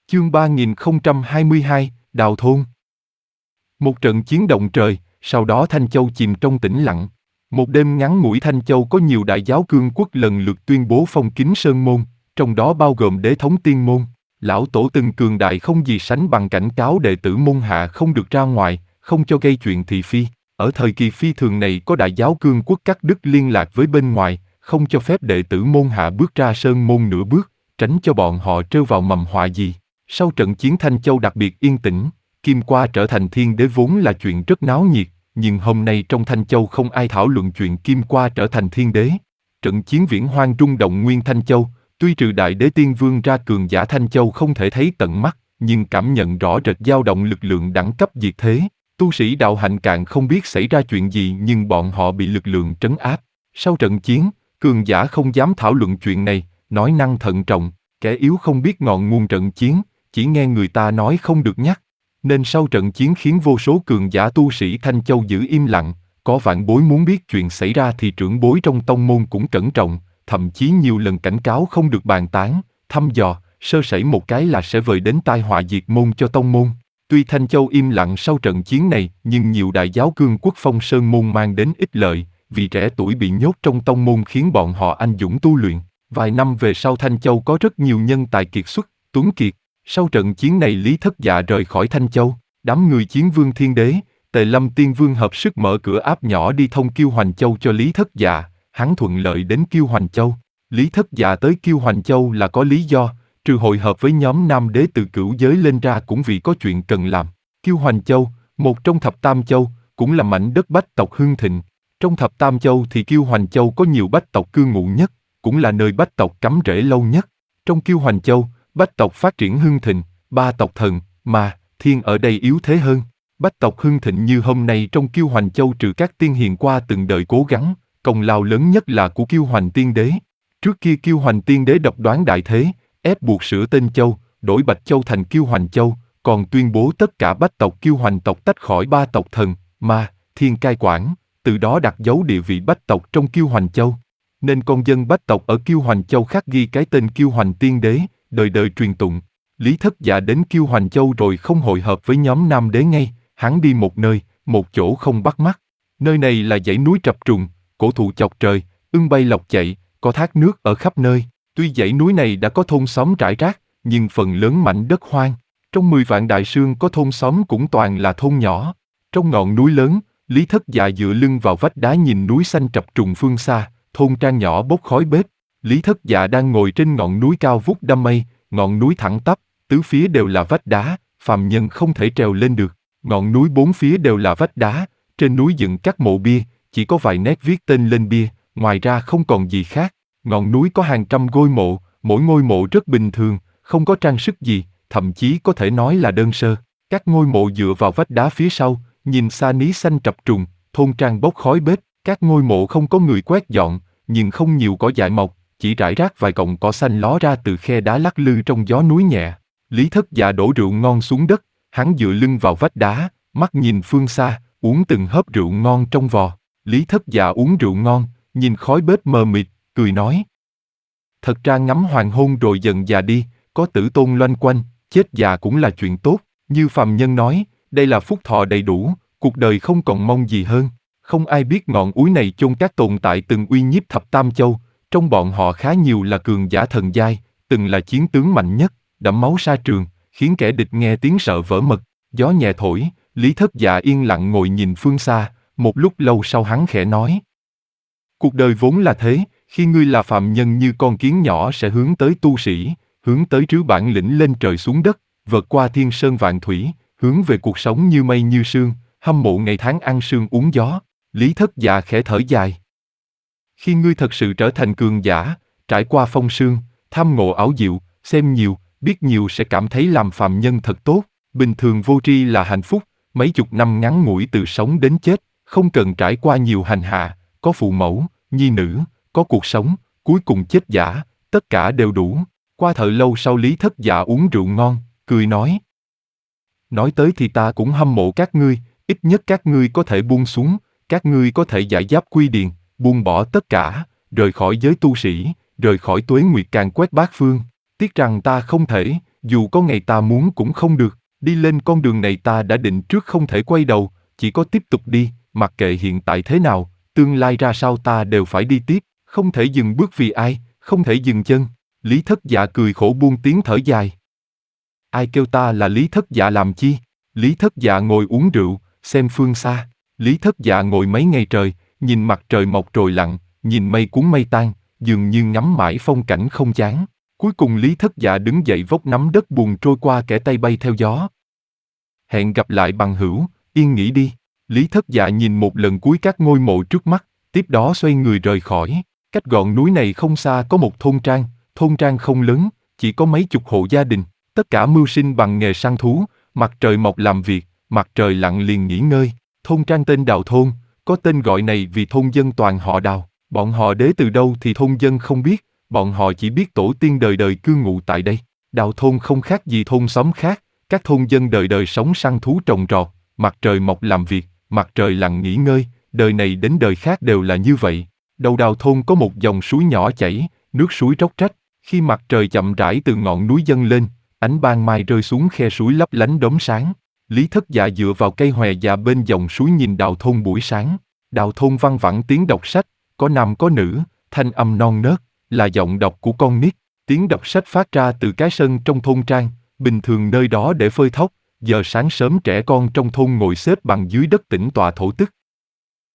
Chương 3022, Đào Thôn. Một trận chiến động trời, sau đó Thanh Châu chìm trong tĩnh lặng. Một đêm ngắn ngủi Thanh Châu có nhiều đại giáo cương quốc lần lượt tuyên bố phong kín sơn môn, trong đó bao gồm đế thống tiên môn. Lão tổ từng cường đại không gì sánh bằng cảnh cáo đệ tử môn hạ không được ra ngoài, không cho gây chuyện thị phi. Ở thời kỳ phi thường này có đại giáo cương quốc cắt đứt liên lạc với bên ngoài, không cho phép đệ tử môn hạ bước ra sơn môn nửa bước, tránh cho bọn họ trêu vào mầm họa gì. Sau trận chiến Thanh Châu đặc biệt yên tĩnh, Kim Qua trở thành thiên đế vốn là chuyện rất náo nhiệt, nhưng hôm nay trong Thanh Châu không ai thảo luận chuyện Kim Qua trở thành thiên đế. Trận chiến viễn hoang rung động nguyên Thanh Châu, tuy trừ đại đế tiên vương ra cường giả Thanh Châu không thể thấy tận mắt, nhưng cảm nhận rõ rệt dao động lực lượng đẳng cấp diệt thế. Tu sĩ đạo hạnh càng không biết xảy ra chuyện gì nhưng bọn họ bị lực lượng trấn áp. Sau trận chiến, cường giả không dám thảo luận chuyện này, nói năng thận trọng, kẻ yếu không biết ngọn nguồn trận chiến, chỉ nghe người ta nói không được nhắc. Nên sau trận chiến khiến vô số cường giả tu sĩ Thanh Châu giữ im lặng, có vạn bối muốn biết chuyện xảy ra thì trưởng bối trong tông môn cũng cẩn trọng, thậm chí nhiều lần cảnh cáo không được bàn tán, thăm dò, sơ sẩy một cái là sẽ vời đến tai họa diệt môn cho tông môn. Tuy Thanh Châu im lặng sau trận chiến này, nhưng nhiều đại giáo cương quốc phong sơn môn mang đến ích lợi, vì trẻ tuổi bị nhốt trong tông môn khiến bọn họ anh dũng tu luyện. Vài năm về sau Thanh Châu có rất nhiều nhân tài kiệt xuất, tuấn kiệt. Sau trận chiến này Lý Thất Dạ rời khỏi Thanh Châu, đám người Chiến Vương Thiên Đế, Tề Lâm Tiên Vương hợp sức mở cửa áp nhỏ đi thông Kiêu Hoành Châu cho Lý Thất Dạ, hắn thuận lợi đến Kiêu Hoành Châu. Lý Thất Dạ tới Kiêu Hoành Châu là có lý do, trừ hội hợp với nhóm nam đế từ cửu giới lên ra cũng vì có chuyện cần làm. Kiêu Hoành Châu, một trong thập tam châu, cũng là mảnh đất bách tộc hưng thịnh. Trong thập tam châu thì Kiêu Hoành Châu có nhiều bách tộc cư ngụ nhất, cũng là nơi bách tộc cắm rễ lâu nhất. Trong Kiêu Hoành Châu, bách tộc phát triển hưng thịnh, ba tộc thần, ma, thiên ở đây yếu thế hơn. Bách tộc hưng thịnh như hôm nay trong Kiêu Hoành Châu trừ các tiên hiền qua từng đời cố gắng, công lao lớn nhất là của Kiêu Hoành Tiên Đế. Trước kia Kiêu Hoành Tiên Đế độc đoán đại thế, ép buộc sửa tên châu, đổi Bạch Châu thành Kiêu Hoành Châu, còn tuyên bố tất cả bách tộc Kiêu Hoành tộc tách khỏi ba tộc thần, ma, thiên cai quản, từ đó đặt dấu địa vị bách tộc trong Kiêu Hoành Châu. Nên con dân bách tộc ở Kiêu Hoành Châu khắc ghi cái tên Kiêu Hoành Tiên Đế, đời đời truyền tụng. Lý Thất Dạ đến Kiêu Hoành Châu rồi không hội hợp với nhóm nam đế ngay, hắn đi một nơi, một chỗ không bắt mắt. Nơi này là dãy núi trập trùng, cổ thụ chọc trời, ưng bay lộc chạy, có thác nước ở khắp nơi. Tuy dãy núi này đã có thôn xóm rải rác, nhưng phần lớn mảnh đất hoang. Trong 10 vạn đại sương có thôn xóm cũng toàn là thôn nhỏ. Trong ngọn núi lớn, Lý Thất Dạ dựa lưng vào vách đá nhìn núi xanh trập trùng phương xa, thôn trang nhỏ bốc khói bếp. Lý Thất Dạ đang ngồi trên ngọn núi cao vút đăm mây, ngọn núi thẳng tắp, tứ phía đều là vách đá, phàm nhân không thể trèo lên được. Ngọn núi bốn phía đều là vách đá, trên núi dựng các mộ bia, chỉ có vài nét viết tên lên bia, ngoài ra không còn gì khác. Ngọn núi có hàng trăm ngôi mộ, mỗi ngôi mộ rất bình thường, không có trang sức gì, thậm chí có thể nói là đơn sơ. Các ngôi mộ dựa vào vách đá phía sau, nhìn xa ní xanh trập trùng, thôn trang bốc khói bếp. Các ngôi mộ không có người quét dọn, nhưng không nhiều cỏ dại mọc, chỉ rải rác vài cọng cỏ xanh ló ra từ khe đá lắc lư trong gió núi nhẹ. Lý Thất Dạ đổ rượu ngon xuống đất, hắn dựa lưng vào vách đá, mắt nhìn phương xa, uống từng hớp rượu ngon trong vò. Lý Thất Dạ uống rượu ngon, nhìn khói bếp mờ mịt, cười nói. Thật ra ngắm hoàng hôn rồi dần già đi, có tử tôn loanh quanh, chết già cũng là chuyện tốt. Như phàm nhân nói, đây là phúc thọ đầy đủ, cuộc đời không còn mong gì hơn. Không ai biết ngọn núi này chôn các tồn tại từng uy nhiếp thập tam châu, trong bọn họ khá nhiều là cường giả thần giai, từng là chiến tướng mạnh nhất, đẫm máu sa trường, khiến kẻ địch nghe tiếng sợ vỡ mật. Gió nhẹ thổi, Lý Thất Dạ yên lặng ngồi nhìn phương xa, một lúc lâu sau hắn khẽ nói. Cuộc đời vốn là thế, khi ngươi là phàm nhân như con kiến nhỏ sẽ hướng tới tu sĩ, hướng tới trứ bản lĩnh lên trời xuống đất, vượt qua thiên sơn vạn thủy, hướng về cuộc sống như mây như sương, hâm mộ ngày tháng ăn sương uống gió. Lý Thất Dạ khẽ thở dài. Khi ngươi thật sự trở thành cường giả, trải qua phong sương, tham ngộ ảo diệu, xem nhiều, biết nhiều sẽ cảm thấy làm phàm nhân thật tốt. Bình thường vô tri là hạnh phúc, mấy chục năm ngắn ngủi từ sống đến chết, không cần trải qua nhiều hành hạ, có phụ mẫu, nhi nữ, có cuộc sống, cuối cùng chết giả, tất cả đều đủ. Qua thời lâu sau Lý Thất Dạ uống rượu ngon, cười nói. Nói tới thì ta cũng hâm mộ các ngươi, ít nhất các ngươi có thể buông xuống, các ngươi có thể giải giáp quy điền, buông bỏ tất cả, rời khỏi giới tu sĩ, rời khỏi tuế nguyệt càn quét bát phương. Tiếc rằng ta không thể, dù có ngày ta muốn cũng không được, đi lên con đường này ta đã định trước không thể quay đầu, chỉ có tiếp tục đi, mặc kệ hiện tại thế nào, tương lai ra sao ta đều phải đi tiếp, không thể dừng bước vì ai, không thể dừng chân. Lý Thất Dạ cười khổ buông tiếng thở dài. Ai kêu ta là Lý Thất Dạ làm chi? Lý Thất Dạ ngồi uống rượu, xem phương xa. Lý Thất Dạ ngồi mấy ngày trời, nhìn mặt trời mọc rồi lặn, nhìn mây cuốn mây tan, dường như ngắm mãi phong cảnh không chán. Cuối cùng Lý Thất Dạ đứng dậy vốc nắm đất buồn trôi qua kẻ tay bay theo gió. Hẹn gặp lại bằng hữu, yên nghỉ đi. Lý Thất Dạ nhìn một lần cuối các ngôi mộ trước mắt, tiếp đó xoay người rời khỏi. Cách ngọn núi này không xa có một thôn trang không lớn, chỉ có mấy chục hộ gia đình. Tất cả mưu sinh bằng nghề săn thú, mặt trời mọc làm việc, mặt trời lặn liền nghỉ ngơi. Thôn trang tên Đào Thôn, có tên gọi này vì thôn dân toàn họ Đào. Bọn họ đế từ đâu thì thôn dân không biết, bọn họ chỉ biết tổ tiên đời đời cư ngụ tại đây. Đào Thôn không khác gì thôn xóm khác, các thôn dân đời đời sống săn thú trồng trọt, mặt trời mọc làm việc, mặt trời lặn nghỉ ngơi, đời này đến đời khác đều là như vậy. Đầu Đào Thôn có một dòng suối nhỏ chảy, nước suối róc rách, khi mặt trời chậm rãi từ ngọn núi dâng lên, ánh ban mai rơi xuống khe suối lấp lánh đốm sáng. Lý Thất Dạ dựa vào cây hòe già bên dòng suối nhìn Đào Thôn buổi sáng. Đào Thôn văng vẳng tiếng đọc sách, có nam có nữ, thanh âm non nớt, là giọng đọc của con nít. Tiếng đọc sách phát ra từ cái sân trong thôn trang, bình thường nơi đó để phơi thóc, giờ sáng sớm trẻ con trong thôn ngồi xếp bằng dưới đất tĩnh tọa thổ tức.